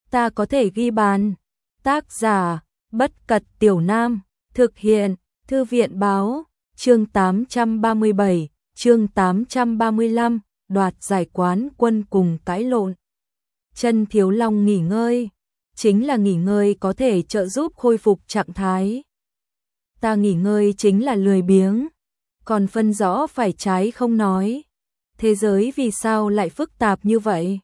ta có thể ghi bàn. Tác giả, Bất Cật Tiểu Nam, thực hiện, Thư viện báo, chương 837, chương 835, đoạt giải quán quân cùng cãi lộn. Chân Thiếu Long nghỉ ngơi, chính là nghỉ ngơi có thể trợ giúp khôi phục trạng thái. Ta nghỉ ngơi chính là lười biếng, còn phân rõ phải trái không nói. Thế giới vì sao lại phức tạp như vậy?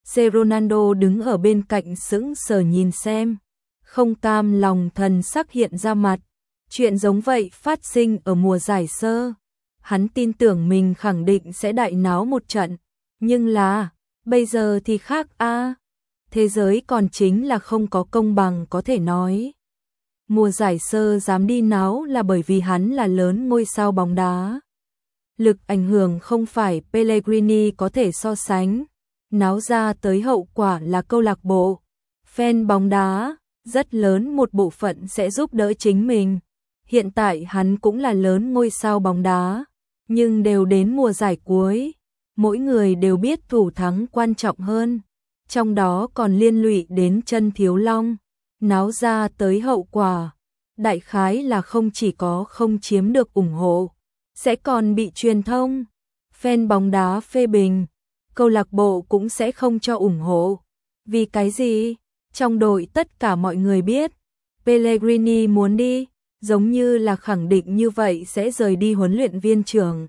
Ronaldo đứng ở bên cạnh sững sờ nhìn xem, không cam lòng thần sắc hiện ra mặt. Chuyện giống vậy phát sinh ở mùa giải sơ. Hắn tin tưởng mình khẳng định sẽ đại náo một trận, nhưng là, bây giờ thì khác a. Thế giới còn chính là không có công bằng có thể nói. Mùa giải sơ dám đi náo là bởi vì hắn là lớn ngôi sao bóng đá. Lực ảnh hưởng không phải Pellegrini có thể so sánh. Náo ra tới hậu quả là câu lạc bộ, fan bóng đá, rất lớn một bộ phận sẽ giúp đỡ chính mình. Hiện tại hắn cũng là lớn ngôi sao bóng đá, nhưng đều đến mùa giải cuối, mỗi người đều biết thủ thắng quan trọng hơn, trong đó còn liên lụy đến Chân Thiếu Long. Náo ra tới hậu quả, đại khái là không chỉ có không chiếm được ủng hộ, sẽ còn bị truyền thông, fan bóng đá phê bình, câu lạc bộ cũng sẽ không cho ủng hộ. Vì cái gì? Trong đội tất cả mọi người biết, Pellegrini muốn đi, giống như là khẳng định như vậy sẽ rời đi huấn luyện viên trưởng.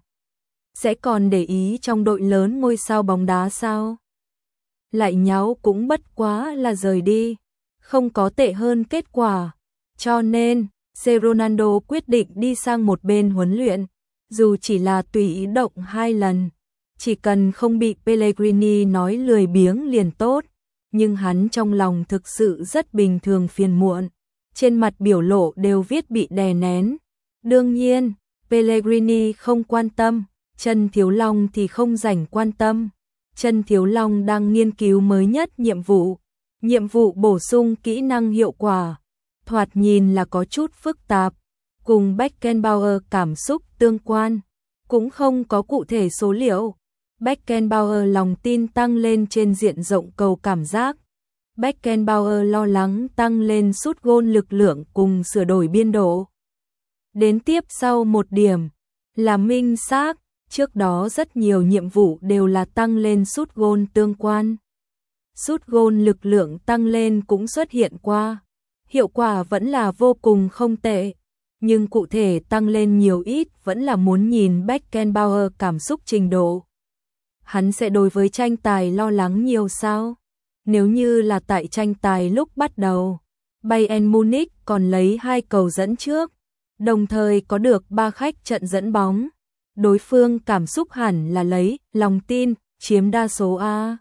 Sẽ còn để ý trong đội lớn ngôi sao bóng đá sao? Lại nháo cũng bất quá là rời đi, không có tệ hơn kết quả. Cho nên, Ronaldo quyết định đi sang một bên huấn luyện, dù chỉ là tùy ý động 2 lần. Chỉ cần không bị Pellegrini nói lười biếng liền tốt, nhưng hắn trong lòng thực sự rất bình thường phiền muộn, trên mặt biểu lộ đều viết bị đè nén. Đương nhiên, Pellegrini không quan tâm, Chân Thiếu Long thì không rảnh quan tâm. Chân Thiếu Long đang nghiên cứu mới nhất nhiệm vụ bổ sung kỹ năng hiệu quả, thoạt nhìn là có chút phức tạp, cùng Beckenbauer cảm xúc tương quan, cũng không có cụ thể số liệu. Beckenbauer lòng tin tăng lên trên diện rộng cầu cảm giác. Beckenbauer lo lắng tăng lên sút gôn lực lượng cùng sửa đổi biên độ. Đến tiếp sau một điểm là minh xác, trước đó rất nhiều nhiệm vụ đều là tăng lên sút gôn tương quan. Sút gôn lực lượng tăng lên cũng xuất hiện qua, hiệu quả vẫn là vô cùng không tệ, nhưng cụ thể tăng lên nhiều ít vẫn là muốn nhìn Beckenbauer cảm xúc trình độ. Hắn sẽ đối với tranh tài lo lắng nhiều sao? Nếu như là tại tranh tài lúc bắt đầu, Bayern Munich còn lấy 2 cầu dẫn trước, đồng thời có được 3 khách trận dẫn bóng. Đối phương cảm xúc hẳn là lấy lòng tin chiếm đa số a.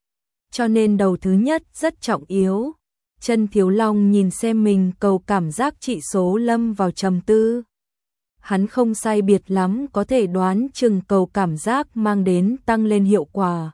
Cho nên đầu thứ nhất rất trọng yếu. Chân Thiếu Long nhìn xem mình cầu cảm giác trị số lâm vào trầm tư. Hắn không sai biệt lắm có thể đoán chừng cầu cảm giác mang đến tăng lên hiệu quả.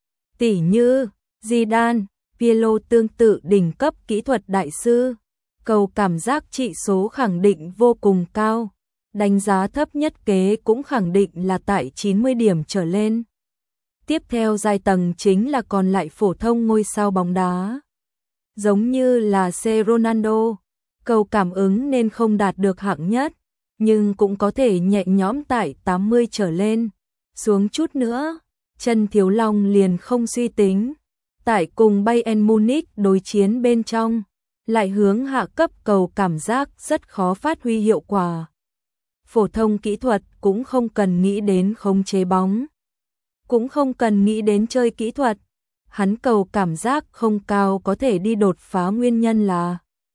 Tỉ như Zidane, Pirlo tương tự đỉnh cấp kỹ thuật đại sư, cầu cảm giác trị số khẳng định vô cùng cao, đánh giá thấp nhất kế cũng khẳng định là tại 90 điểm trở lên. Tiếp theo giai tầng chính là còn lại phổ thông ngôi sao bóng đá. Giống như là Ronaldo, cầu cảm ứng nên không đạt được hạng nhất, nhưng cũng có thể nhẹ nhõm tại 80 trở lên. Xuống chút nữa, Chân Thiếu Long liền không suy tính. Tại cùng Bayern Munich đối chiến bên trong, lại hướng hạ cấp cầu cảm giác rất khó phát huy hiệu quả. Phổ thông kỹ thuật cũng không cần nghĩ đến khống chế bóng, cũng không cần nghĩ đến chơi kỹ thuật. Hắn cầu cảm giác không cao có thể đi đột phá nguyên nhân là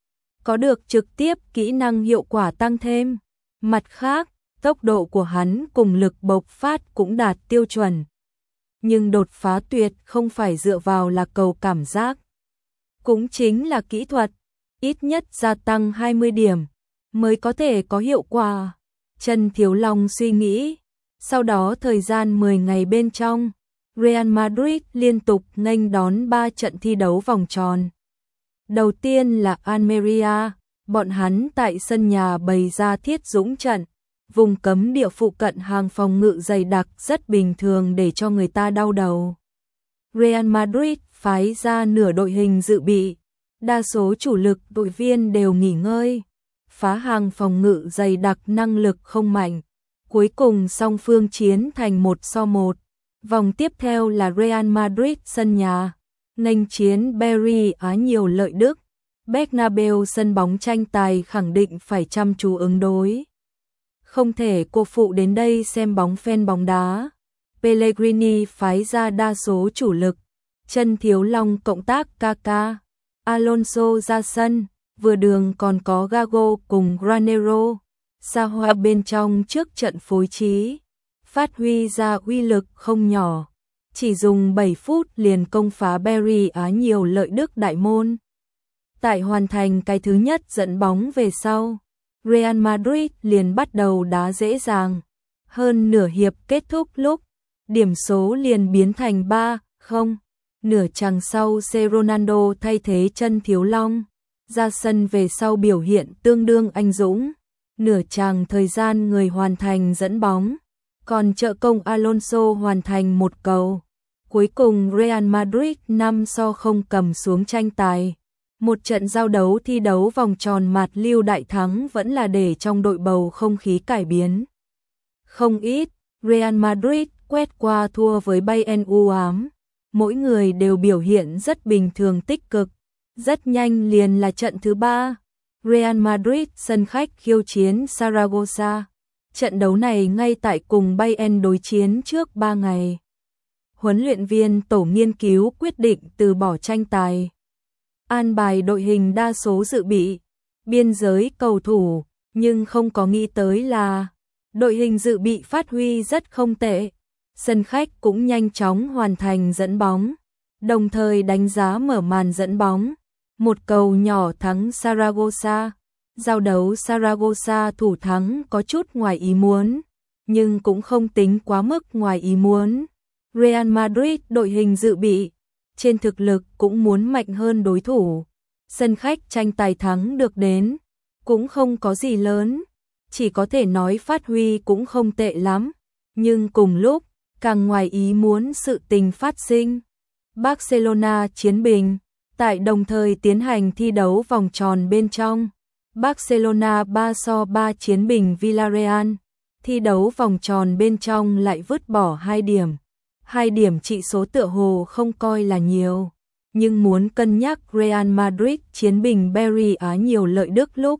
có được trực tiếp kỹ năng hiệu quả tăng thêm. Mặt khác, tốc độ của hắn cùng lực bộc phát cũng đạt tiêu chuẩn. Nhưng đột phá tuyệt không phải dựa vào là cầu cảm giác, cũng chính là kỹ thuật, ít nhất gia tăng 20 điểm mới có thể có hiệu quả. Chân Thiếu Long suy nghĩ, sau đó thời gian 10 ngày bên trong, Real Madrid liên tục nghênh đón 3 trận thi đấu vòng tròn. Đầu tiên là Almeria, bọn hắn tại sân nhà bày ra thiết dũng trận, vùng cấm địa phụ cận hàng phòng ngự dày đặc rất bình thường để cho người ta đau đầu. Real Madrid phái ra nửa đội hình dự bị, đa số chủ lực đội viên đều nghỉ ngơi, phá hàng phòng ngự dày đặc năng lực không mạnh. Cuối cùng song phương chiến thành 1-1. Vòng tiếp theo là Real Madrid sân nhà, nghênh chiến Barry Á nhiều lợi Đức. Bernabeu sân bóng tranh tài khẳng định phải chăm chú ứng đối. Không thể cô phụ đến đây xem bóng fan bóng đá. Pellegrini phái ra đa số chủ lực, chân thiếu long cộng tác Kaká, Alonso ra sân, vừa đường còn có Gago cùng Granero. Sa Hoa bên trong trước trận phối trí, phát huy ra uy lực không nhỏ, chỉ dùng 7 phút liền công phá Barry Á nhiều lợi Đức đại môn. Tại hoàn thành cái thứ nhất dẫn bóng về sau, Real Madrid liền bắt đầu đá dễ dàng. Hơn nửa hiệp kết thúc lúc, điểm số liền biến thành 3-0. Nửa chặng sau Ronaldo thay thế chân thiếu long, ra sân về sau biểu hiện tương đương anh dũng. Nửa chặng thời gian người hoàn thành dẫn bóng, còn trợ công Alonso hoàn thành một cầu. Cuối cùng Real Madrid 5-0 cầm xuống tranh tài. Một trận giao đấu thi đấu vòng tròn mạt lưu đại thắng vẫn là để trong đội bầu không khí cải biến. Không ít, Real Madrid quét qua thua với Bayern u ám. Mỗi người đều biểu hiện rất bình thường tích cực. Rất nhanh liền là trận thứ 3. Real Madrid sân khách khiêu chiến Zaragoza. Trận đấu này ngay tại cùng Bayern đối chiến trước 3 ngày. Huấn luyện viên tổ nghiên cứu quyết định từ bỏ tranh tài. An bài đội hình đa số dự bị, biên giới cầu thủ, nhưng không có nghĩ tới là đội hình dự bị phát huy rất không tệ. Sân khách cũng nhanh chóng hoàn thành dẫn bóng, đồng thời đánh giá mở màn dẫn bóng. Một cầu nhỏ thắng Zaragoza. Giao đấu Zaragoza thủ thắng có chút ngoài ý muốn, nhưng cũng không tính quá mức ngoài ý muốn. Real Madrid đội hình dự bị, trên thực lực cũng muốn mạnh hơn đối thủ. Sân khách tranh tài thắng được đến, cũng không có gì lớn, chỉ có thể nói phát huy cũng không tệ lắm. Nhưng cùng lúc, càng ngoài ý muốn sự tình phát sinh. Barcelona chiến bình, tại đồng thời tiến hành thi đấu vòng tròn bên trong. Barcelona 3-3 chiến bình Villarreal, thi đấu vòng tròn bên trong lại vứt bỏ 2 điểm. 2 điểm trị số tựa hồ không coi là nhiều, nhưng muốn cân nhắc Real Madrid chiến bình Barry Á nhiều lợi Đức lúc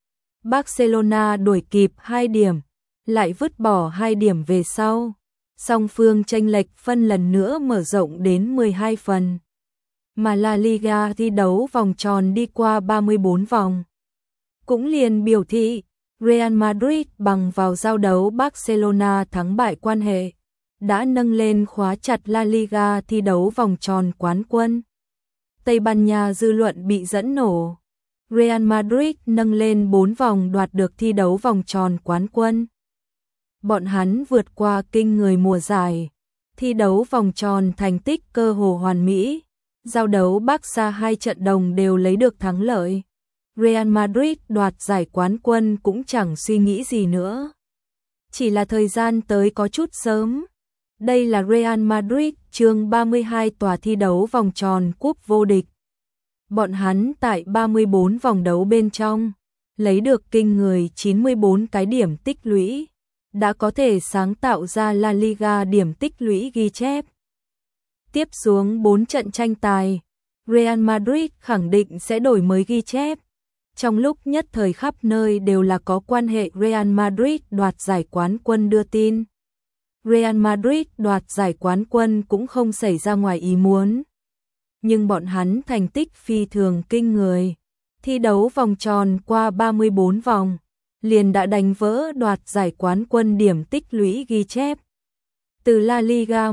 Barcelona đuổi kịp 2 điểm, lại vứt bỏ 2 điểm về sau. Song phương chênh lệch phân lần nữa mở rộng đến 12 phần. Mà La Liga thi đấu vòng tròn đi qua 34 vòng. Cũng liền biểu thị, Real Madrid bằng vào giao đấu Barcelona thắng bại quan hệ, đã nâng lên khóa chặt La Liga thi đấu vòng tròn quán quân. Tây Ban Nha dư luận bị dẫn nổ. Real Madrid nâng lên 4 vòng đoạt được thi đấu vòng tròn quán quân. Bọn hắn vượt qua kinh người mùa giải, thi đấu vòng tròn thành tích cơ hồ hoàn mỹ. Giao đấu Barca 2 trận đồng đều lấy được thắng lợi. Real Madrid đoạt giải quán quân cũng chẳng suy nghĩ gì nữa. Chỉ là thời gian tới có chút sớm. Đây là Real Madrid chương 32 tòa thi đấu vòng tròn cúp vô địch. Bọn hắn tại 34 vòng đấu bên trong, lấy được kinh người 94 cái điểm tích lũy, đã có thể sáng tạo ra La Liga điểm tích lũy ghi chép. Tiếp xuống 4 trận tranh tài, Real Madrid khẳng định sẽ đổi mới ghi chép. Trong lúc nhất thời khắp nơi đều là có quan hệ Real Madrid đoạt giải quán quân đưa tin. Real Madrid đoạt giải quán quân cũng không xảy ra ngoài ý muốn. Nhưng bọn hắn thành tích phi thường kinh người. Thi đấu vòng tròn qua 34 vòng, liền đã đánh vỡ đoạt giải quán quân điểm tích lũy ghi chép. Từ La Liga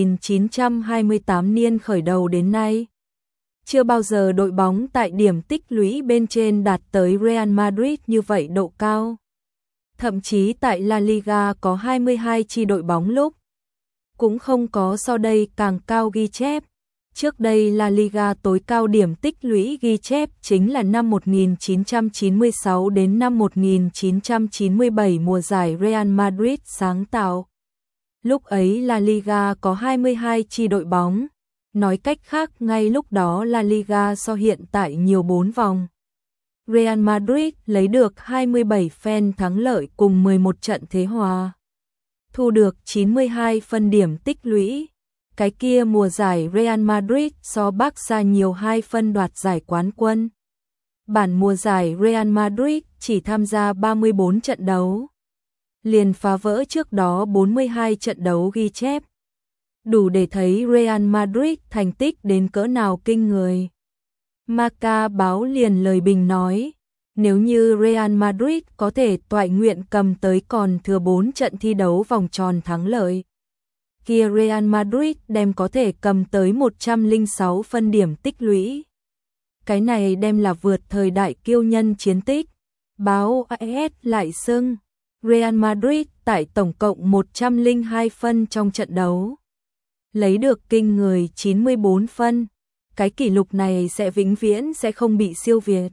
1928 niên khởi đầu đến nay, chưa bao giờ đội bóng tại điểm tích lũy bên trên đạt tới Real Madrid như vậy độ cao. Thậm chí tại La Liga có 22 chi đội bóng lúc, cũng không có so đây càng cao ghi chép. Trước đây La Liga tối cao điểm tích lũy ghi chép chính là năm 1996 đến năm 1997 mùa giải Real Madrid sáng tạo. Lúc ấy La Liga có 22 chi đội bóng, Nói cách khác, ngay lúc đó La Liga so hiện tại nhiều 4 vòng. Real Madrid lấy được 27 phen thắng lợi cùng 11 trận thế hòa, thu được 92 phân điểm tích lũy. Cái kia mùa giải Real Madrid so Barca nhiều 2 phân đoạt giải quán quân. Bản mùa giải Real Madrid chỉ tham gia 34 trận đấu, liền phá vỡ trước đó 42 trận đấu ghi chép. Đủ để thấy Real Madrid thành tích đến cỡ nào kinh người. Marca báo liền lời bình nói, nếu như Real Madrid có thể toại nguyện cầm tới còn thừa 4 trận thi đấu vòng tròn thắng lợi, kia Real Madrid đem có thể cầm tới 106 phân điểm tích lũy. Cái này đem là vượt thời đại kiêu nhân chiến tích. Báo AS lại xưng, Real Madrid tại tổng cộng 102 phân trong trận đấu, lấy được kinh người 94 phân. Cái kỷ lục này sẽ vĩnh viễn sẽ không bị siêu việt.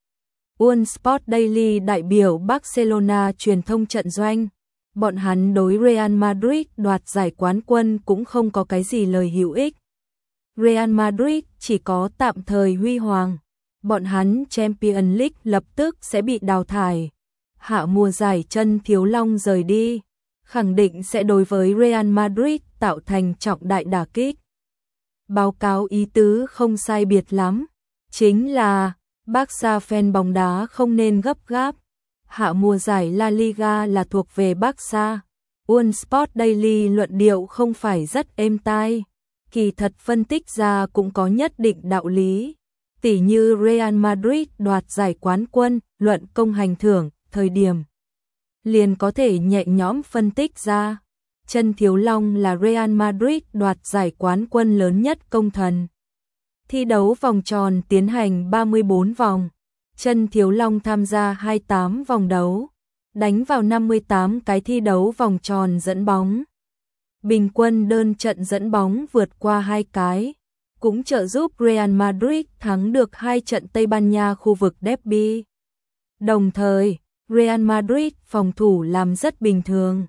One Sport Daily đại biểu Barcelona truyền thông trận doanh, bọn hắn đối Real Madrid đoạt giải quán quân cũng không có cái gì lời hữu ích. Real Madrid chỉ có tạm thời huy hoàng, bọn hắn Champions League lập tức sẽ bị đào thải. Hạ mùa giải chân thiếu long rời đi, khẳng định sẽ đối với Real Madrid tạo thành trọng đại đả kích. Báo cáo ý tứ không sai biệt lắm, chính là Barca fan bóng đá không nên gấp gáp. Hạ mùa giải La Liga là thuộc về Barca. One Sport Daily luận điệu không phải rất êm tai, kỳ thật phân tích ra cũng có nhất định đạo lý. Tỉ như Real Madrid đoạt giải quán quân, luận công hành thưởng, thời điểm liền có thể nhẹ nhõm phân tích ra. Chân thiếu long là Real Madrid đoạt giải quán quân lớn nhất công thần. Thi đấu vòng tròn tiến hành 34 vòng. Chân thiếu long tham gia 28 vòng đấu, đánh vào 58 cái thi đấu vòng tròn dẫn bóng. Bình quân đơn trận dẫn bóng vượt qua 2 cái, cũng trợ giúp Real Madrid thắng được 2 trận Tây Ban Nha khu vực derby. Đồng thời, Real Madrid phòng thủ làm rất bình thường,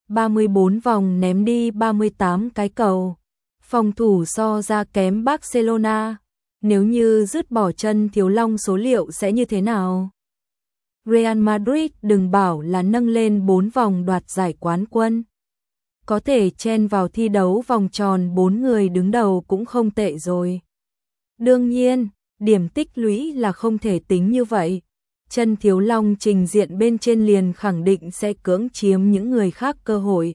34 vòng ném đi 38 cái cầu. Phòng thủ so ra kém Barcelona. Nếu như dứt bỏ chân thiếu long số liệu sẽ như thế nào? Real Madrid đừng bảo là nâng lên 4 vòng đoạt giải quán quân. Có thể chen vào thi đấu vòng tròn 4 người đứng đầu cũng không tệ rồi. Đương nhiên, điểm tích lũy là không thể tính như vậy. Chân thiếu long trình diện bên trên liền khẳng định sẽ cưỡng chiếm những người khác cơ hội.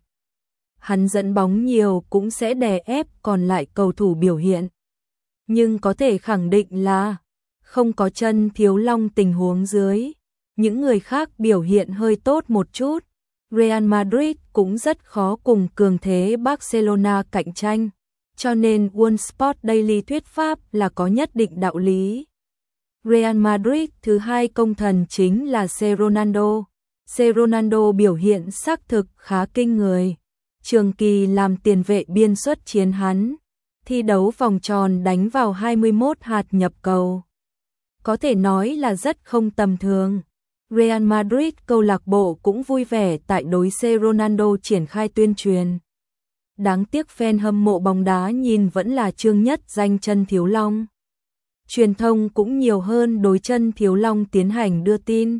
Hắn dẫn bóng nhiều cũng sẽ đè ép còn lại cầu thủ biểu hiện. Nhưng có thể khẳng định là không có chân thiếu long tình huống dưới, những người khác biểu hiện hơi tốt một chút, Real Madrid cũng rất khó cùng cường thế Barcelona cạnh tranh, cho nên One Sport Daily thuyết pháp là có nhất định đạo lý. Real Madrid thứ hai công thần chính là Ronaldo. Ronaldo biểu hiện xác thực khá kinh người, trường kỳ làm tiền vệ biên xuất chiến hắn. Thi đấu vòng tròn đánh vào 21 hạt nhập cầu, có thể nói là rất không tầm thường. Real Madrid câu lạc bộ cũng vui vẻ tại đối Ronaldo triển khai tuyên truyền. Đáng tiếc fan hâm mộ bóng đá nhìn vẫn là chương nhất danh chân thiếu long. Truyền thông cũng nhiều hơn đối chân thiếu long tiến hành đưa tin.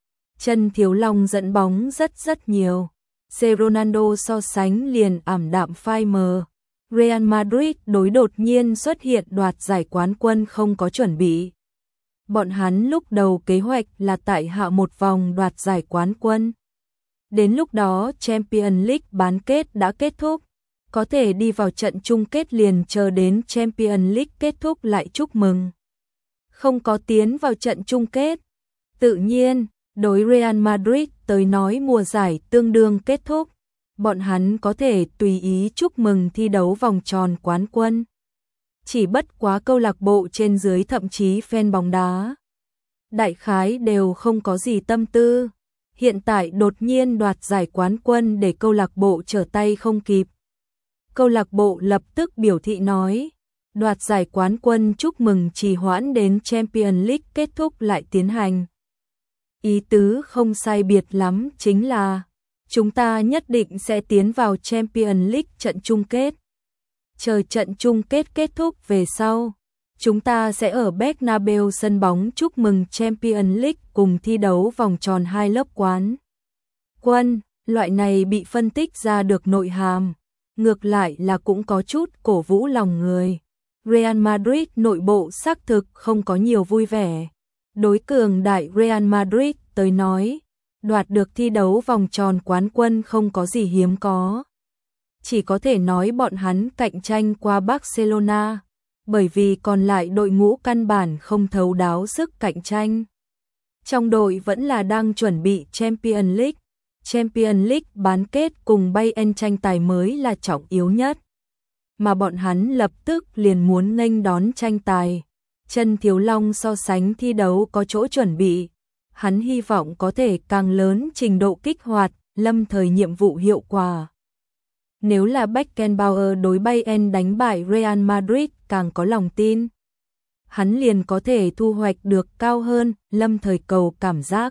Chân thiếu long dẫn bóng rất nhiều. Ronaldo so sánh liền ảm đạm phai mờ. Real Madrid đối đột nhiên xuất hiện đoạt giải quán quân không có chuẩn bị. Bọn hắn lúc đầu kế hoạch là tại hạ một vòng đoạt giải quán quân. Đến lúc đó Champions League bán kết đã kết thúc, có thể đi vào trận chung kết liền chờ đến Champions League kết thúc lại chúc mừng. Không có tiến vào trận chung kết. Tự nhiên, đối Real Madrid tới nói mùa giải tương đương kết thúc. Bọn hắn có thể tùy ý chúc mừng thi đấu vòng tròn quán quân. Chỉ bất quá câu lạc bộ trên dưới thậm chí fan bóng đá đại khái đều không có gì tâm tư. Hiện tại đột nhiên đoạt giải quán quân để câu lạc bộ trở tay không kịp. Câu lạc bộ lập tức biểu thị nói, đoạt giải quán quân chúc mừng trì hoãn đến Champions League kết thúc lại tiến hành. Ý tứ không sai biệt lắm chính là chúng ta nhất định sẽ tiến vào Champions League trận chung kết. chờ trận chung kết kết thúc về sau. Chúng ta sẽ ở Bernabeu sân bóng chúc mừng Champions League cùng thi đấu vòng tròn 2 lớp quán quân. Loại này bị phân tích ra được nội hàm, ngược lại là cũng có chút cổ vũ lòng người. Real Madrid nội bộ xác thực không có nhiều vui vẻ. Đối cường đại Real Madrid tới nói, đoạt được thi đấu vòng tròn quán quân không có gì hiếm có. Chỉ có thể nói bọn hắn cạnh tranh qua Barcelona, bởi vì còn lại đội ngũ căn bản không thấu đáo sức cạnh tranh. Trong đội vẫn là đang chuẩn bị Champions League. Champions League bán kết cùng Bayern tranh tài mới là trọng yếu nhất. Mà bọn hắn lập tức liền muốn nghênh đón tranh tài. Chân Thiếu Long so sánh thi đấu có chỗ chuẩn bị. Hắn hy vọng có thể càng lớn trình độ kích hoạt, lâm thời nhiệm vụ hiệu quả. Nếu là Beckenbauer đối Bayern đánh bại Real Madrid càng có lòng tin. Hắn liền có thể thu hoạch được cao hơn, lâm thời cầu cảm giác.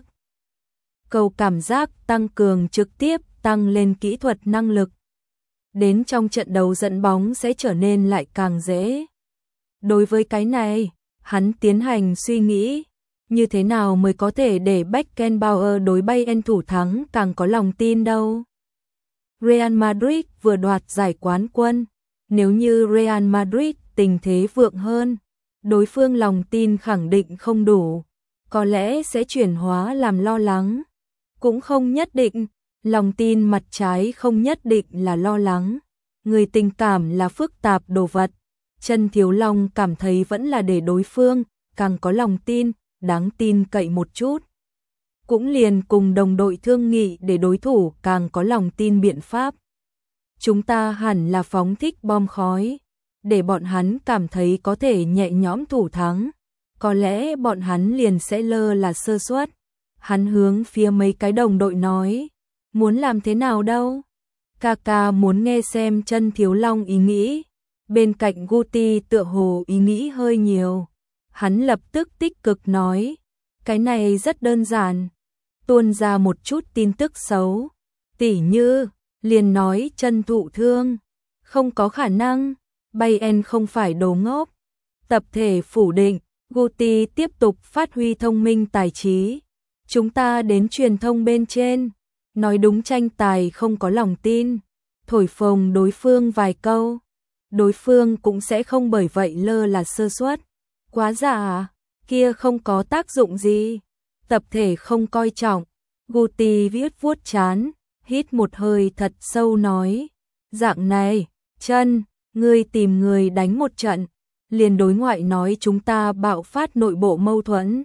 Cầu cảm giác tăng cường trực tiếp tăng lên kỹ thuật năng lực. Đến trong trận đấu dẫn bóng sẽ trở nên lại càng dễ. Đối với cái này, hắn tiến hành suy nghĩ, như thế nào mới có thể để Beckenbauer đối Bayern thủ thắng càng có lòng tin đâu. Real Madrid vừa đoạt giải quán quân, nếu như Real Madrid tình thế vượng hơn, đối phương lòng tin khẳng định không đủ, có lẽ sẽ chuyển hóa làm lo lắng. Cũng không nhất định, lòng tin mặt trái không nhất định là lo lắng. Người tình cảm là phức tạp đồ vật. Chân Thiếu Long cảm thấy vẫn là để đối phương càng có lòng tin, đáng tin cậy một chút. Cũng liền cùng đồng đội thương nghị để đối thủ càng có lòng tin biện pháp. Chúng ta hẳn là phóng thích bom khói, để bọn hắn cảm thấy có thể nhẹ nhõm thủ thắng. Có lẽ bọn hắn liền sẽ lơ là sơ suất. Hắn hướng phía mấy cái đồng đội nói, muốn làm thế nào đâu? Kaka muốn nghe xem Chân Thiếu Long ý nghĩ. Bên cạnh Guti tựa hồ ý nghĩ hơi nhiều. Hắn lập tức tích cực nói, cái này rất đơn giản. Tuôn ra một chút tin tức xấu. Tỉ như, liền nói Chân thụ thương. Không có khả năng, Bayern không phải đồ ngốc. Tập thể phủ định, Guti tiếp tục phát huy thông minh tài trí. Chúng ta đến truyền thông bên trên, nói đúng tranh tài không có lòng tin, thổi phồng đối phương vài câu, đối phương cũng sẽ không bởi vậy lơ là sơ suất. Quá giả, kia không có tác dụng gì. Tập thể không coi trọng. Guti viết vuốt chán, hít một hơi thật sâu nói, dạng này, Chân, ngươi tìm người đánh một trận, liền đối ngoại nói chúng ta bạo phát nội bộ mâu thuẫn.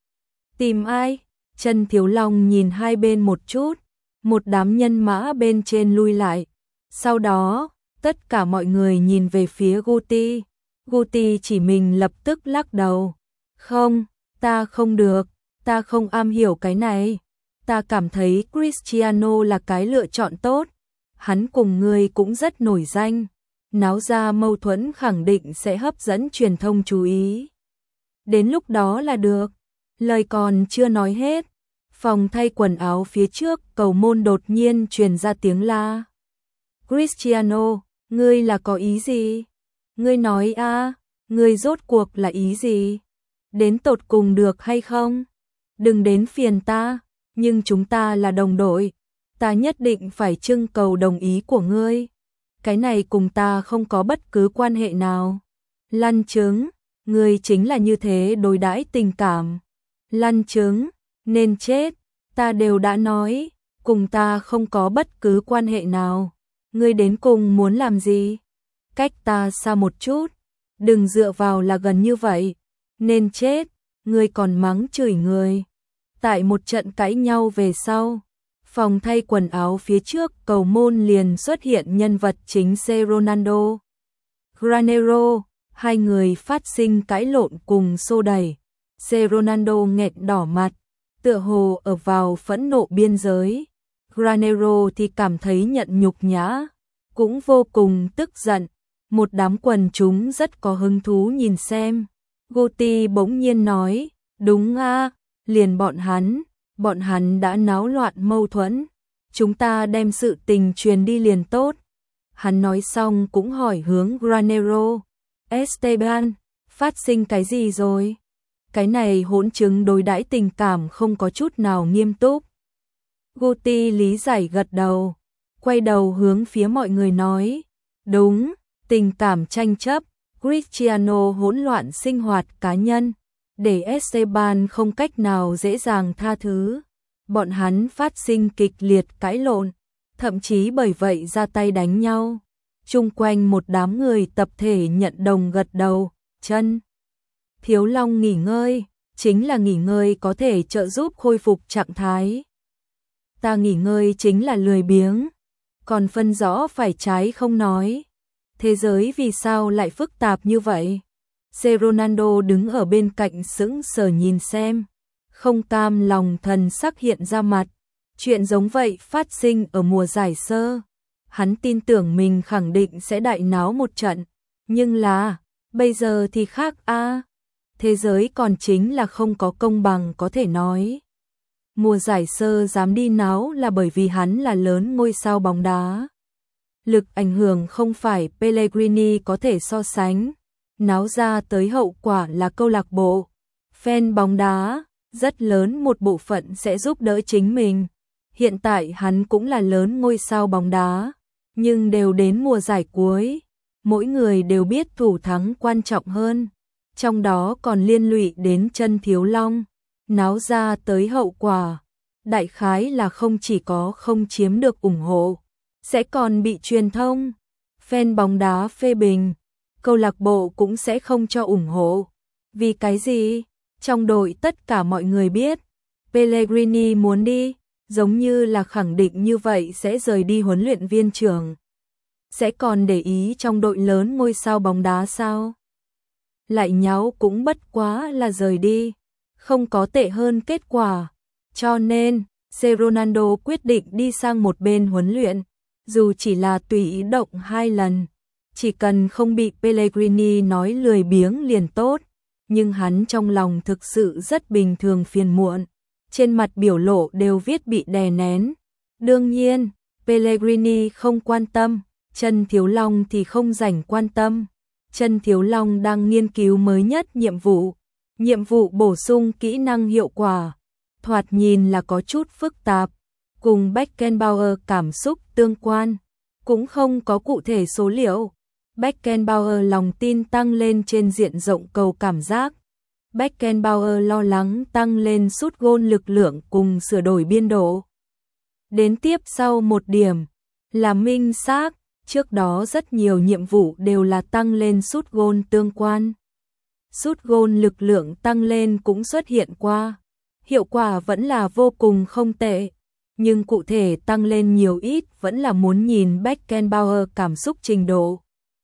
Tìm ai? Chân Thiếu Long nhìn hai bên một chút, một đám nhân mã bên trên lui lại. Sau đó, tất cả mọi người nhìn về phía Guti. Guti chỉ mình lập tức lắc đầu. Không, ta không được, ta không am hiểu cái này. Ta cảm thấy Cristiano là cái lựa chọn tốt. Hắn cùng người cũng rất nổi danh. Náo ra mâu thuẫn khẳng định sẽ hấp dẫn truyền thông chú ý. Đến lúc đó là được. Lời còn chưa nói hết. Phòng thay quần áo phía trước cầu môn đột nhiên truyền ra tiếng la. Cristiano, ngươi là có ý gì? Ngươi nói a, ngươi rốt cuộc là ý gì? Đến tột cùng được hay không? Đừng đến phiền ta, nhưng chúng ta là đồng đội. Ta nhất định phải trưng cầu đồng ý của ngươi. Cái này cùng ta không có bất cứ quan hệ nào. Lăn trứng, ngươi chính là như thế đối đãi tình cảm. Lăn trứng, nên chết, ta đều đã nói, cùng ta không có bất cứ quan hệ nào. Ngươi đến cùng muốn làm gì? Cách ta xa một chút, đừng dựa vào là gần như vậy. Nên chết, ngươi còn mắng chửi người. Tại một trận cãi nhau về sau, phòng thay quần áo phía trước cầu môn liền xuất hiện nhân vật chính C. Ronaldo. Granero, hai người phát sinh cãi lộn cùng xô đẩy. C. Ronaldo nghẹt đỏ mặt, tựa hồ ở vào phẫn nộ biên giới. Granero thì cảm thấy nhận nhục nhã, cũng vô cùng tức giận. Một đám quần chúng rất có hứng thú nhìn xem. Guti bỗng nhiên nói, đúng a, liền bọn hắn đã náo loạn mâu thuẫn. Chúng ta đem sự tình truyền đi liền tốt. Hắn nói xong cũng hỏi hướng Granero. Esteban, phát sinh cái gì rồi? Cái này hỗn chứng đối đãi tình cảm không có chút nào nghiêm túc. Guti lý giải gật đầu, quay đầu hướng phía mọi người nói. Đúng, tình cảm tranh chấp, Cristiano hỗn loạn sinh hoạt cá nhân, để Esteban không cách nào dễ dàng tha thứ. Bọn hắn phát sinh kịch liệt cãi lộn, thậm chí bởi vậy ra tay đánh nhau. Chung quanh một đám người tập thể nhận đồng gật đầu. Chân Thiếu Long nghỉ ngơi, chính là nghỉ ngơi có thể trợ giúp khôi phục trạng thái. Ta nghỉ ngơi chính là lười biếng, còn phân rõ phải trái không nói. Thế giới vì sao lại phức tạp như vậy? Ronaldo đứng ở bên cạnh sững sờ nhìn xem, không cam lòng thần sắc hiện ra mặt. Chuyện giống vậy phát sinh ở mùa giải sơ. Hắn tin tưởng mình khẳng định sẽ đại náo một trận, nhưng là, bây giờ thì khác a. Thế giới còn chính là không có công bằng có thể nói. Mùa giải sơ dám đi náo là bởi vì hắn là lớn ngôi sao bóng đá. Lực ảnh hưởng không phải Pellegrini có thể so sánh. Náo ra tới hậu quả là câu lạc bộ, fan bóng đá, rất lớn một bộ phận sẽ giúp đỡ chính mình. Hiện tại hắn cũng là lớn ngôi sao bóng đá, nhưng đều đến mùa giải cuối, mỗi người đều biết thủ thắng quan trọng hơn. Trong đó còn liên lụy đến Chân Thiếu Long, náo ra tới hậu quả. Đại khái là không chỉ có không chiếm được ủng hộ, sẽ còn bị truyền thông, fan bóng đá phê bình, câu lạc bộ cũng sẽ không cho ủng hộ. Vì cái gì? Trong đội tất cả mọi người biết, Pellegrini muốn đi, giống như là khẳng định như vậy sẽ rời đi huấn luyện viên trưởng. Sẽ còn để ý trong đội lớn ngôi sao bóng đá sao? Lại nháo cũng bất quá là rời đi, không có tệ hơn kết quả. Cho nên, Ronaldo quyết định đi sang một bên huấn luyện, dù chỉ là tùy ý động 2 lần, chỉ cần không bị Pellegrini nói lười biếng liền tốt, nhưng hắn trong lòng thực sự rất bình thường phiền muộn, trên mặt biểu lộ đều viết bị đè nén. Đương nhiên, Pellegrini không quan tâm, Chân Thiếu Long thì không rảnh quan tâm. Chân Thiếu Long đang nghiên cứu mới nhất nhiệm vụ bổ sung kỹ năng hiệu quả, thoạt nhìn là có chút phức tạp, cùng Beckenbauer cảm xúc tương quan, cũng không có cụ thể số liệu. Beckenbauer lòng tin tăng lên trên diện rộng cầu cảm giác. Beckenbauer lo lắng tăng lên sút gôn lực lượng cùng sửa đổi biên độ. Đến tiếp sau một điểm là minh xác, trước đó rất nhiều nhiệm vụ đều là tăng lên sút gôn tương quan. Sút gôn lực lượng tăng lên cũng xuất hiện qua, hiệu quả vẫn là vô cùng không tệ, nhưng cụ thể tăng lên nhiều ít vẫn là muốn nhìn Beckenbauer cảm xúc trình độ.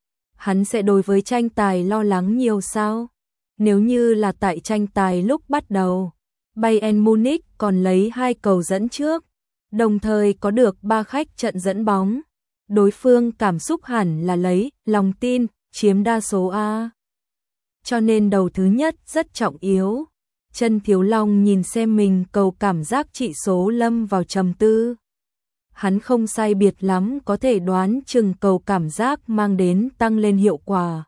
Hắn sẽ đối với tranh tài lo lắng nhiều sao? Nếu như là tại tranh tài lúc bắt đầu, Bayern Munich còn lấy 2 cầu dẫn trước, đồng thời có được 3 khách trận dẫn bóng. Đối phương cảm xúc hẳn là lấy lòng tin chiếm đa số a. Cho nên đầu thứ nhất rất trọng yếu. Chân Thiếu Long nhìn xem mình cầu cảm giác trị số lâm vào trầm tư. Hắn không sai biệt lắm có thể đoán chừng cầu cảm giác mang đến tăng lên hiệu quả.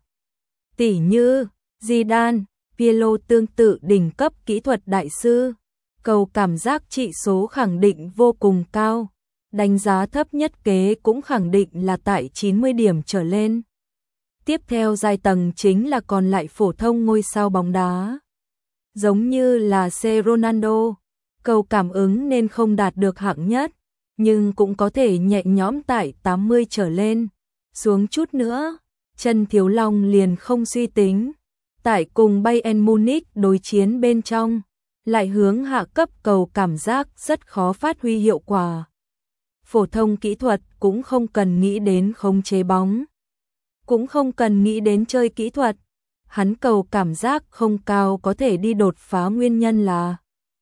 Tỉ như Zidane, Pirlo tương tự đỉnh cấp kỹ thuật đại sư, cầu cảm giác trị số khẳng định vô cùng cao. Đánh giá thấp nhất kế cũng khẳng định là tại 90 điểm trở lên. Tiếp theo giai tầng chính là còn lại phổ thông ngôi sao bóng đá. Giống như là Ronaldo, cầu cảm ứng nên không đạt được hạng nhất, nhưng cũng có thể nhẹ nhõm tại 80 trở lên. Xuống chút nữa, Chân Thiếu Long liền không suy tính. Tại cùng Bayern Munich đối chiến bên trong, lại hướng hạ cấp cầu cảm giác rất khó phát huy hiệu quả. Phổ thông kỹ thuật cũng không cần nghĩ đến khống chế bóng, cũng không cần nghĩ đến chơi kỹ thuật. Hắn cầu cảm giác không cao có thể đi đột phá nguyên nhân là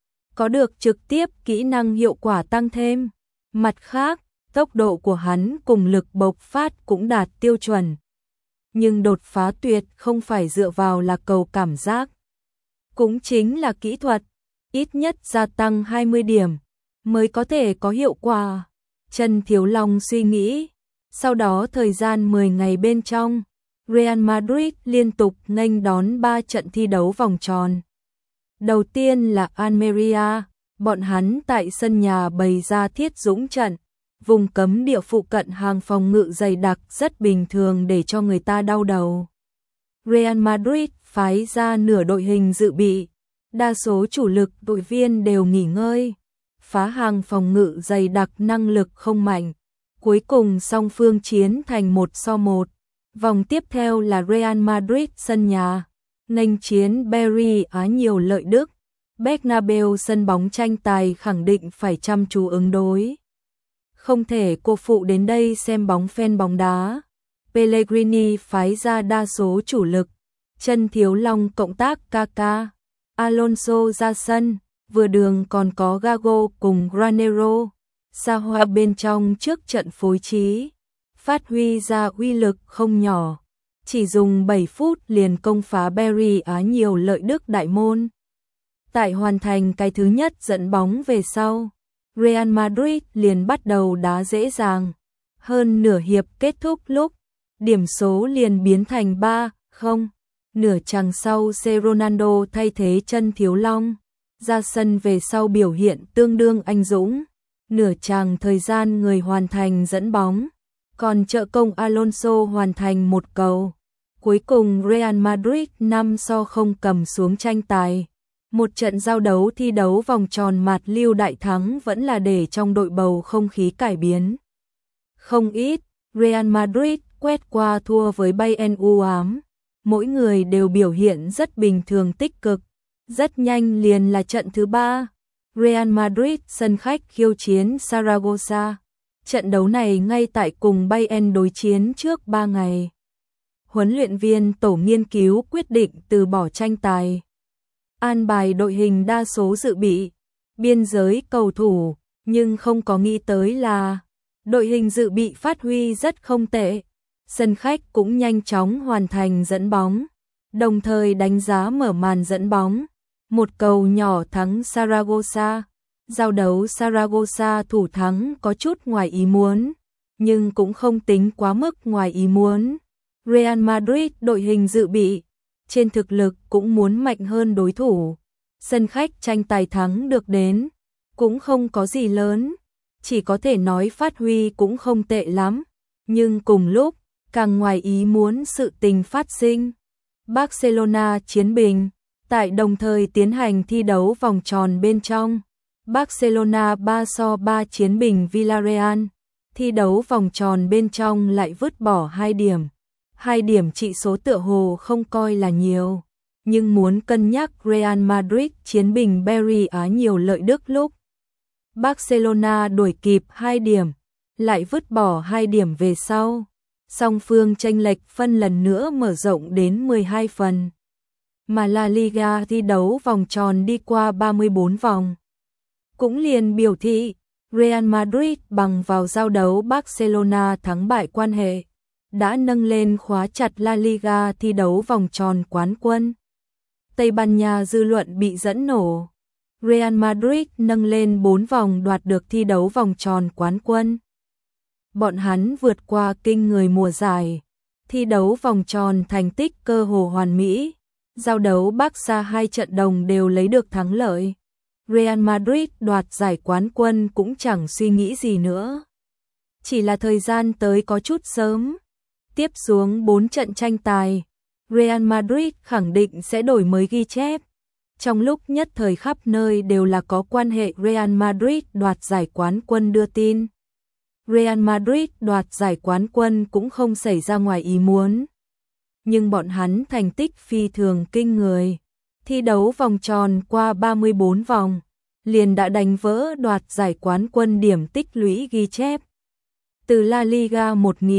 có được trực tiếp kỹ năng hiệu quả tăng thêm. Mặt khác, tốc độ của hắn cùng lực bộc phát cũng đạt tiêu chuẩn. Nhưng đột phá tuyệt không phải dựa vào là cầu cảm giác, cũng chính là kỹ thuật, ít nhất gia tăng 20 điểm mới có thể có hiệu quả. Chân Thiếu Long suy nghĩ, Sau đó thời gian 10 ngày bên trong, Real Madrid liên tục nghênh đón 3 trận thi đấu vòng tròn. Đầu tiên là Almeria, bọn hắn tại sân nhà bày ra thiết dũng trận, vùng cấm địa phụ cận hàng phòng ngự dày đặc rất bình thường để cho người ta đau đầu. Real Madrid phái ra nửa đội hình dự bị, đa số chủ lực đội viên đều nghỉ ngơi, phá hàng phòng ngự dày đặc năng lực không mạnh. Cuối cùng song phương chiến thành 1-1. Vòng tiếp theo là Real Madrid sân nhà, nghênh chiến Barry Á nhiều lợi Đức. Bernabeu sân bóng tranh tài khẳng định phải chăm chú ứng đối. Không thể cô phụ đến đây xem bóng fan bóng đá. Pellegrini phái ra đa số chủ lực, chân thiếu long cộng tác Kaká, Alonso ra sân, vừa đường còn có Gago cùng Granero. Sa Hoa bên trong trước trận phối trí, phát huy ra uy lực không nhỏ, chỉ dùng 7 phút liền công phá Barry Á nhiều lợi Đức đại môn. Tại hoàn thành cái thứ nhất dẫn bóng về sau, Real Madrid liền bắt đầu đá dễ dàng. Hơn nửa hiệp kết thúc lúc, điểm số liền biến thành 3-0. Nửa chặng sau Ronaldo thay thế chân thiếu long, ra sân về sau biểu hiện tương đương anh dũng. Nửa chặng thời gian người hoàn thành dẫn bóng, còn trợ công Alonso hoàn thành một cầu. Cuối cùng Real Madrid 5-0 cầm xuống tranh tài. Một trận giao đấu thi đấu vòng tròn mạt lưu đại thắng vẫn là để trong đội bầu không khí cải biến. Không ít, Real Madrid quét qua thua với Bayern u ám. Mỗi người đều biểu hiện rất bình thường tích cực. Rất nhanh liền là trận thứ 3. Real Madrid sân khách khiêu chiến Zaragoza. Trận đấu này ngay tại cùng Bayern đối chiến trước 3 ngày. Huấn luyện viên tổ nghiên cứu quyết định từ bỏ tranh tài. An bài đội hình đa số dự bị, biên giới cầu thủ, nhưng không có nghĩ tới là đội hình dự bị phát huy rất không tệ. Sân khách cũng nhanh chóng hoàn thành dẫn bóng, đồng thời đánh giá mở màn dẫn bóng. Một cầu nhỏ thắng Zaragoza. Giao đấu Zaragoza thủ thắng có chút ngoài ý muốn, nhưng cũng không tính quá mức ngoài ý muốn. Real Madrid đội hình dự bị, trên thực lực cũng muốn mạnh hơn đối thủ. Sân khách tranh tài thắng được đến, cũng không có gì lớn, chỉ có thể nói phát huy cũng không tệ lắm. Nhưng cùng lúc, càng ngoài ý muốn sự tình phát sinh. Barcelona chiến bình, tại đồng thời tiến hành thi đấu vòng tròn bên trong. Barcelona 3-3 chiến bình Villarreal, thi đấu vòng tròn bên trong lại vứt bỏ 2 điểm. 2 điểm trị số tựa hồ không coi là nhiều, nhưng muốn cân nhắc Real Madrid chiến bình Barry Á nhiều lợi Đức lúc Barcelona đuổi kịp 2 điểm, lại vứt bỏ 2 điểm về sau. Song phương chênh lệch phân lần nữa mở rộng đến 12 phần. Mà La Liga thi đấu vòng tròn đi qua 34 vòng. Cũng liền biểu thị Real Madrid bằng vào giao đấu Barcelona thắng bại quan hệ, đã nâng lên khóa chặt La Liga thi đấu vòng tròn quán quân. Tây Ban Nha dư luận bị dẫn nổ. Real Madrid nâng lên 4 vòng đoạt được thi đấu vòng tròn quán quân. Bọn hắn vượt qua kinh người mùa giải, thi đấu vòng tròn thành tích cơ hồ hoàn mỹ. Giao đấu Barca 2 trận đồng đều lấy được thắng lợi. Real Madrid đoạt giải quán quân cũng chẳng suy nghĩ gì nữa. Chỉ là thời gian tới có chút sớm. Tiếp xuống 4 trận tranh tài, Real Madrid khẳng định sẽ đổi mới ghi chép. Trong lúc nhất thời khắp nơi đều là có quan hệ Real Madrid đoạt giải quán quân đưa tin. Real Madrid đoạt giải quán quân cũng không xảy ra ngoài ý muốn. Nhưng bọn hắn thành tích phi thường kinh người. Thi đấu vòng tròn qua 34 vòng, liền đã đánh vỡ đoạt giải quán quân điểm tích lũy ghi chép. Từ La Liga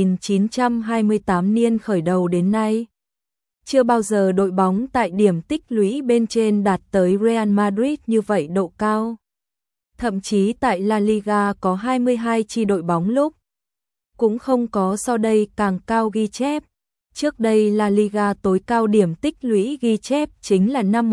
1928 niên khởi đầu đến nay, chưa bao giờ đội bóng tại điểm tích lũy bên trên đạt tới Real Madrid như vậy độ cao. Thậm chí tại La Liga có 22 chi đội bóng lúc, cũng không có so đây càng cao ghi chép. Trước đây La Liga tối cao điểm tích lũy ghi chép chính là năm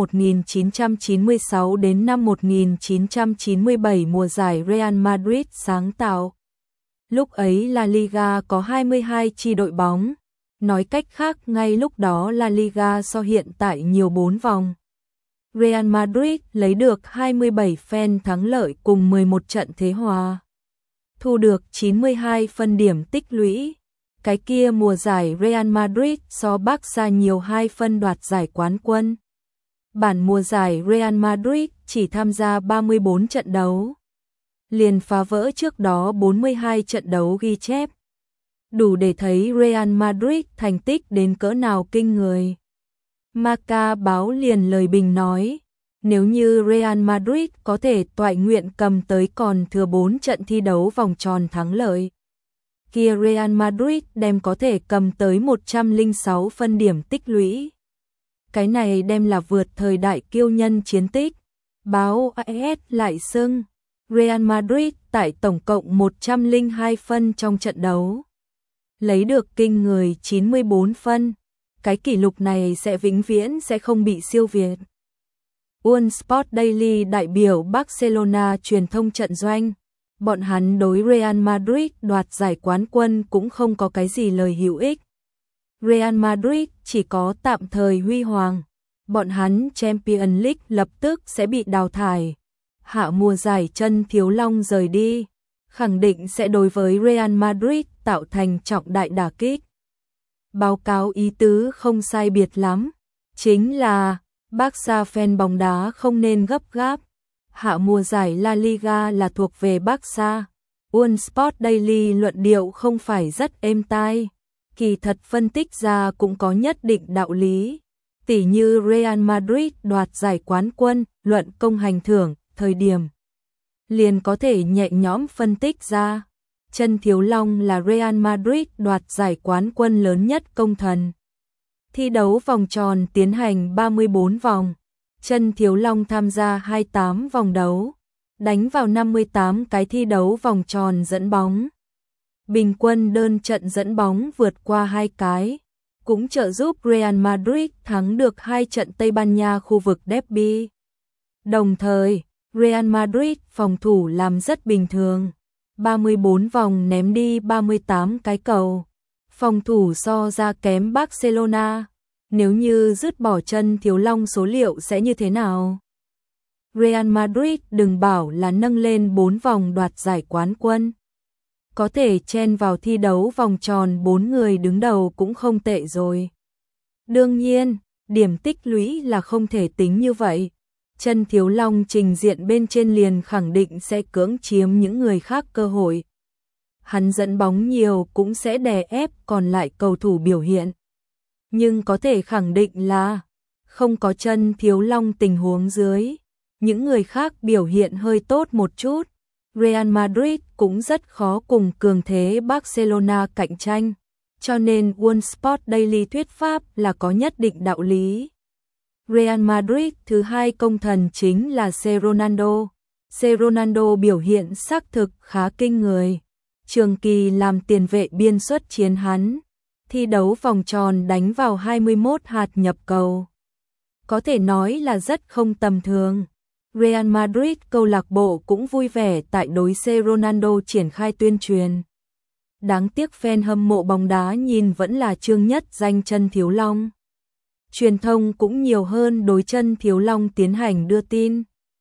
1996 đến năm 1997 mùa giải Real Madrid sáng tạo. Lúc ấy La Liga có 22 chi đội bóng. Nói cách khác, ngay lúc đó La Liga so hiện tại nhiều 4 vòng. Real Madrid lấy được 27 phen thắng lợi cùng 11 trận thế hòa, thu được 92 phân điểm tích lũy. Cái kia mùa giải Real Madrid so Barca nhiều 2 phân đoạt giải quán quân. Bản mùa giải Real Madrid chỉ tham gia 34 trận đấu, liền phá vỡ trước đó 42 trận đấu ghi chép. Đủ để thấy Real Madrid thành tích đến cỡ nào kinh người. Marca báo liền lời bình nói, nếu như Real Madrid có thể toại nguyện cầm tới còn thừa 4 trận thi đấu vòng tròn thắng lợi, kia Real Madrid đem có thể cầm tới 106 phân điểm tích lũy. Cái này đem là vượt thời đại kiêu nhân chiến tích. Báo AS lại xưng, Real Madrid tại tổng cộng 102 phân trong trận đấu, lấy được kinh người 94 phân. Cái kỷ lục này sẽ vĩnh viễn sẽ không bị siêu việt. One Sport Daily đại biểu Barcelona truyền thông trận doanh, bọn hắn đối Real Madrid đoạt giải quán quân cũng không có cái gì lời hữu ích. Real Madrid chỉ có tạm thời huy hoàng, bọn hắn Champions League lập tức sẽ bị đào thải. Hạ mùa giải chân thiếu long rời đi, khẳng định sẽ đối với Real Madrid tạo thành trọng đại đả kích. Báo cáo ý tứ không sai biệt lắm, chính là Barca fan bóng đá không nên gấp gáp. Hạ mùa giải La Liga là thuộc về Barca. One Sport Daily luận điệu không phải rất êm tai, kỳ thật phân tích ra cũng có nhất định đạo lý. Tỉ như Real Madrid đoạt giải quán quân, luận công hành thưởng, thời điểm liền có thể nhẹ nhõm phân tích ra. Chân thiếu long là Real Madrid đoạt giải quán quân lớn nhất công thần. Thi đấu vòng tròn tiến hành 34 vòng. Chân thiếu long tham gia 28 vòng đấu, đánh vào 58 cái thi đấu vòng tròn dẫn bóng. Bình quân đơn trận dẫn bóng vượt qua 2 cái, cũng trợ giúp Real Madrid thắng được 2 trận Tây Ban Nha khu vực derby. Đồng thời, Real Madrid phòng thủ làm rất bình thường. 34 vòng ném đi 38 cái cầu. Phòng thủ so ra kém Barcelona. Nếu như dứt bỏ chân thiếu long số liệu sẽ như thế nào? Real Madrid đừng bảo là nâng lên 4 vòng đoạt giải quán quân. Có thể chen vào thi đấu vòng tròn 4 người đứng đầu cũng không tệ rồi. Đương nhiên, điểm tích lũy là không thể tính như vậy. Chân thiếu long trình diện bên trên liền khẳng định sẽ cưỡng chiếm những người khác cơ hội. Hắn dẫn bóng nhiều cũng sẽ đè ép còn lại cầu thủ biểu hiện. Nhưng có thể khẳng định là không có chân thiếu long tình huống dưới, những người khác biểu hiện hơi tốt một chút, Real Madrid cũng rất khó cùng cường thế Barcelona cạnh tranh. Cho nên One Sport Daily thuyết pháp là có nhất định đạo lý. Real Madrid thứ hai công thần chính là Ronaldo. Ronaldo biểu hiện xác thực khá kinh người. Trường kỳ làm tiền vệ biên xuất chiến hắn, thi đấu vòng tròn đánh vào 21 hạt nhập cầu. Có thể nói là rất không tầm thường. Real Madrid câu lạc bộ cũng vui vẻ tại đối Ronaldo triển khai tuyên truyền. Đáng tiếc fan hâm mộ bóng đá nhìn vẫn là chương nhất danh chân thiếu long. Truyền thông cũng nhiều hơn đối chân thiếu long tiến hành đưa tin.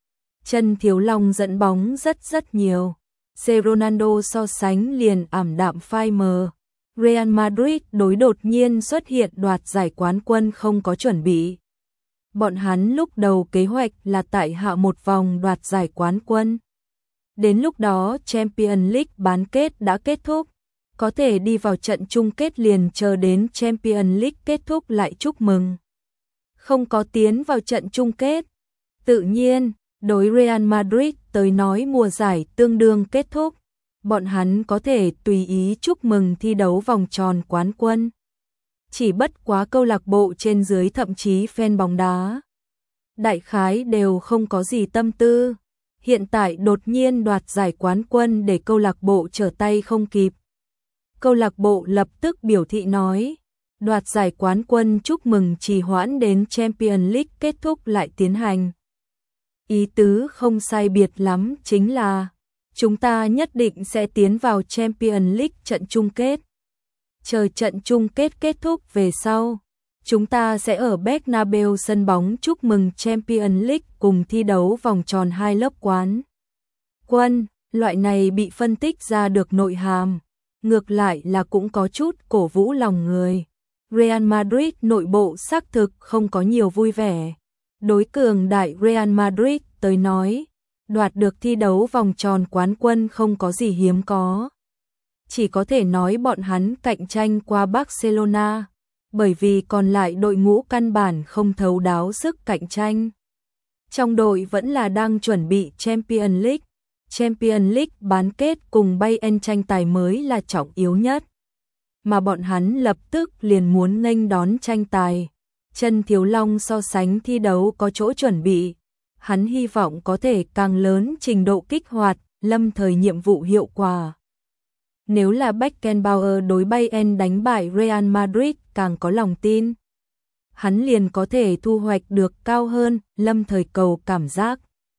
Chân thiếu long dẫn bóng rất nhiều. Ronaldo so sánh liền ảm đạm phai mờ. Real Madrid đối đột nhiên xuất hiện đoạt giải quán quân không có chuẩn bị. Bọn hắn lúc đầu kế hoạch là tại hạ một vòng đoạt giải quán quân. Đến lúc đó Champions League bán kết đã kết thúc, có thể đi vào trận chung kết liền chờ đến Champions League kết thúc lại chúc mừng. Không có tiến vào trận chung kết. Tự nhiên, đối Real Madrid tới nói mùa giải tương đương kết thúc, bọn hắn có thể tùy ý chúc mừng thi đấu vòng tròn quán quân. Chỉ bất quá câu lạc bộ trên dưới thậm chí fan bóng đá đại khái đều không có gì tâm tư. Hiện tại đột nhiên đoạt giải quán quân để câu lạc bộ trở tay không kịp. Câu lạc bộ lập tức biểu thị nói, đoạt giải quán quân chúc mừng trì hoãn đến Champions League kết thúc lại tiến hành. Ý tứ không sai biệt lắm chính là Chúng ta nhất định sẽ tiến vào Champions League trận chung kết. Chờ trận chung kết kết thúc về sau, chúng ta sẽ ở Bernabeu sân bóng chúc mừng Champions League cùng thi đấu vòng tròn 2 lớp quán quân. Loại này bị phân tích ra được nội hàm, ngược lại là cũng có chút cổ vũ lòng người. Real Madrid nội bộ xác thực không có nhiều vui vẻ. Đối cường đại Real Madrid tới nói, đoạt được thi đấu vòng tròn quán quân không có gì hiếm có. Chỉ có thể nói bọn hắn cạnh tranh qua Barcelona, bởi vì còn lại đội ngũ căn bản không thấu đáo sức cạnh tranh. Trong đội vẫn là đang chuẩn bị Champions League. Champions League bán kết cùng Bayern tranh tài mới là trọng yếu nhất. Mà bọn hắn lập tức liền muốn nghênh đón tranh tài. Chân Thiếu Long so sánh thi đấu có chỗ chuẩn bị. Hắn hy vọng có thể càng lớn trình độ kích hoạt, lâm thời nhiệm vụ hiệu quả. Nếu là Beckenbauer đối Bayern đánh bại Real Madrid càng có lòng tin. Hắn liền có thể thu hoạch được cao hơn, lâm thời cầu cảm giác.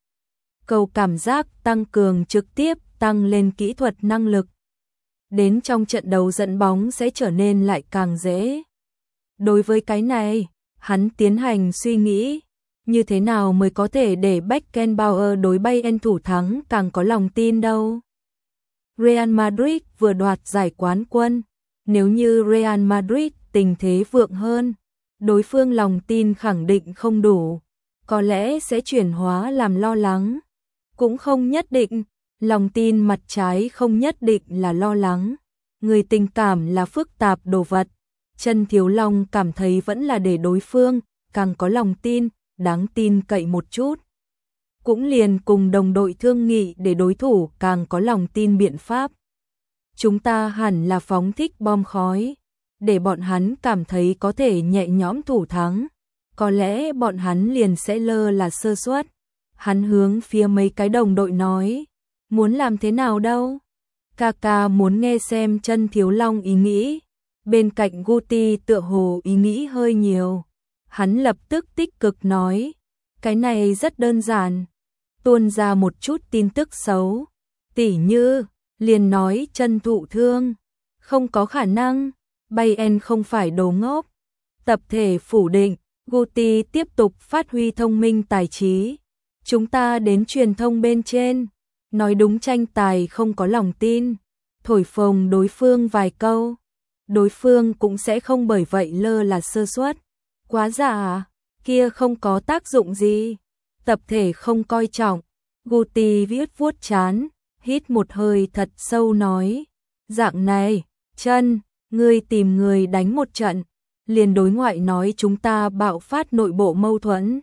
Cầu cảm giác tăng cường trực tiếp tăng lên kỹ thuật năng lực. Đến trong trận đấu dẫn bóng sẽ trở nên lại càng dễ. Đối với cái này, hắn tiến hành suy nghĩ, như thế nào mới có thể để Beckenbauer đối Bayern thủ thắng càng có lòng tin đâu. Real Madrid vừa đoạt giải quán quân, nếu như Real Madrid tình thế vượng hơn, đối phương lòng tin khẳng định không đủ, có lẽ sẽ chuyển hóa làm lo lắng. Cũng không nhất định, lòng tin mặt trái không nhất định là lo lắng. Người tình cảm là phức tạp đồ vật. Chân Thiếu Long cảm thấy vẫn là để đối phương càng có lòng tin, đáng tin cậy một chút. Cũng liền cùng đồng đội thương nghị để đối thủ càng có lòng tin biện pháp. Chúng ta hẳn là phóng thích bom khói, để bọn hắn cảm thấy có thể nhẹ nhõm thủ thắng. Có lẽ bọn hắn liền sẽ lơ là sơ suất. Hắn hướng phía mấy cái đồng đội nói, muốn làm thế nào đâu? Kaka muốn nghe xem Chân Thiếu Long ý nghĩ. Bên cạnh Guti tựa hồ ý nghĩ hơi nhiều. Hắn lập tức tích cực nói, cái này rất đơn giản. Tuôn ra một chút tin tức xấu. Tỉ như, liền nói Chân thụ thương. Không có khả năng, Bayern không phải đồ ngốc. Tập thể phủ định, Guti tiếp tục phát huy thông minh tài trí. Chúng ta đến truyền thông bên trên, nói đúng tranh tài không có lòng tin, thổi phồng đối phương vài câu, đối phương cũng sẽ không bởi vậy lơ là sơ suất. Quá giả, kia không có tác dụng gì. Tập thể không coi trọng. Guti viết vuốt chán, hít một hơi thật sâu nói, dạng này, Chân, ngươi tìm người đánh một trận, liền đối ngoại nói chúng ta bạo phát nội bộ mâu thuẫn.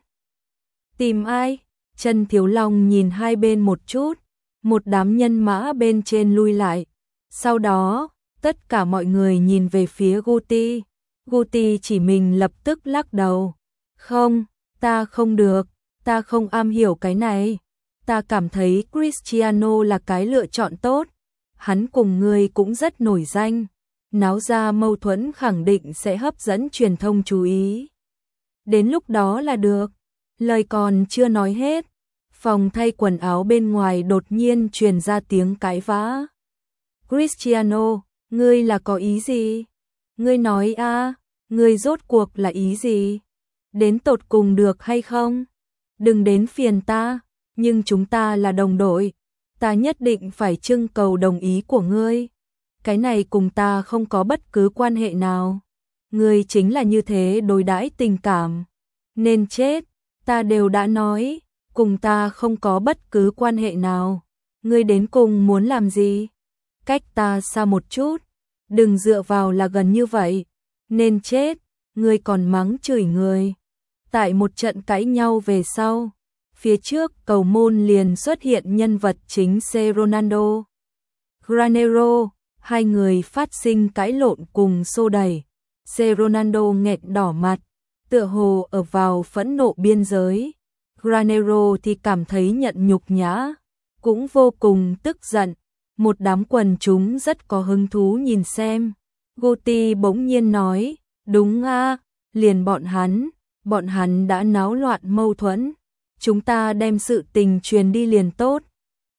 Tìm ai? Chân Thiếu Long nhìn hai bên một chút, một đám nhân mã bên trên lui lại. Sau đó, tất cả mọi người nhìn về phía Guti. Guti chỉ mình lập tức lắc đầu. Không, ta không được, ta không am hiểu cái này. Ta cảm thấy Cristiano là cái lựa chọn tốt. Hắn cùng người cũng rất nổi danh. Náo ra mâu thuẫn khẳng định sẽ hấp dẫn truyền thông chú ý. Đến lúc đó là được. Lời còn chưa nói hết, phòng thay quần áo bên ngoài đột nhiên truyền ra tiếng cãi vã. Cristiano, ngươi là có ý gì? Ngươi nói a, ngươi rốt cuộc là ý gì? Đến tột cùng được hay không? Đừng đến phiền ta, nhưng chúng ta là đồng đội. Ta nhất định phải trưng cầu đồng ý của ngươi. Cái này cùng ta không có bất cứ quan hệ nào. Ngươi chính là như thế đối đãi tình cảm. Nên chết. Ta đều đã nói, cùng ta không có bất cứ quan hệ nào. Ngươi đến cùng muốn làm gì? Cách ta xa một chút, đừng dựa vào là gần như vậy. Nên chết, ngươi còn mắng chửi người. Tại một trận cãi nhau về sau, phía trước cầu môn liền xuất hiện nhân vật chính C. Ronaldo Granero, hai người phát sinh cãi lộn cùng xô đẩy. C. Ronaldo nghẹn đỏ mặt, tựa hồ ở vào phẫn nộ biên giới. Granero thì cảm thấy nhận nhục nhã, cũng vô cùng tức giận. Một đám quần chúng rất có hứng thú nhìn xem. Guti bỗng nhiên nói, đúng a, liền bọn hắn đã náo loạn mâu thuẫn. Chúng ta đem sự tình truyền đi liền tốt.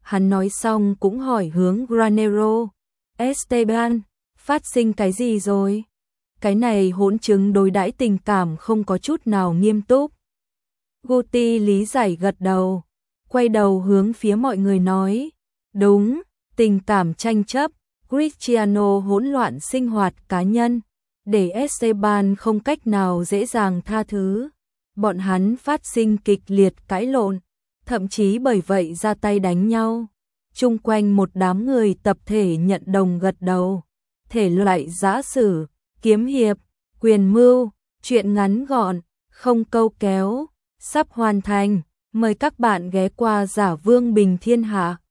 Hắn nói xong cũng hỏi hướng Granero. Esteban, phát sinh cái gì rồi? Cái này hỗn chứng đối đãi tình cảm không có chút nào nghiêm túc. Guti lý giải gật đầu, quay đầu hướng phía mọi người nói, đúng, tình cảm tranh chấp, Cristiano hỗn loạn sinh hoạt cá nhân, để Esteban không cách nào dễ dàng tha thứ. Bọn hắn phát sinh kịch liệt cãi lộn, thậm chí bởi vậy ra tay đánh nhau. Chung quanh một đám người tập thể nhận đồng gật đầu. Thể loại giã sử, kiếm hiệp, quyền mưu, chuyện ngắn gọn, không câu kéo, sắp hoàn thành. Mời các bạn ghé qua Giả Vương Bình Thiên Hạ.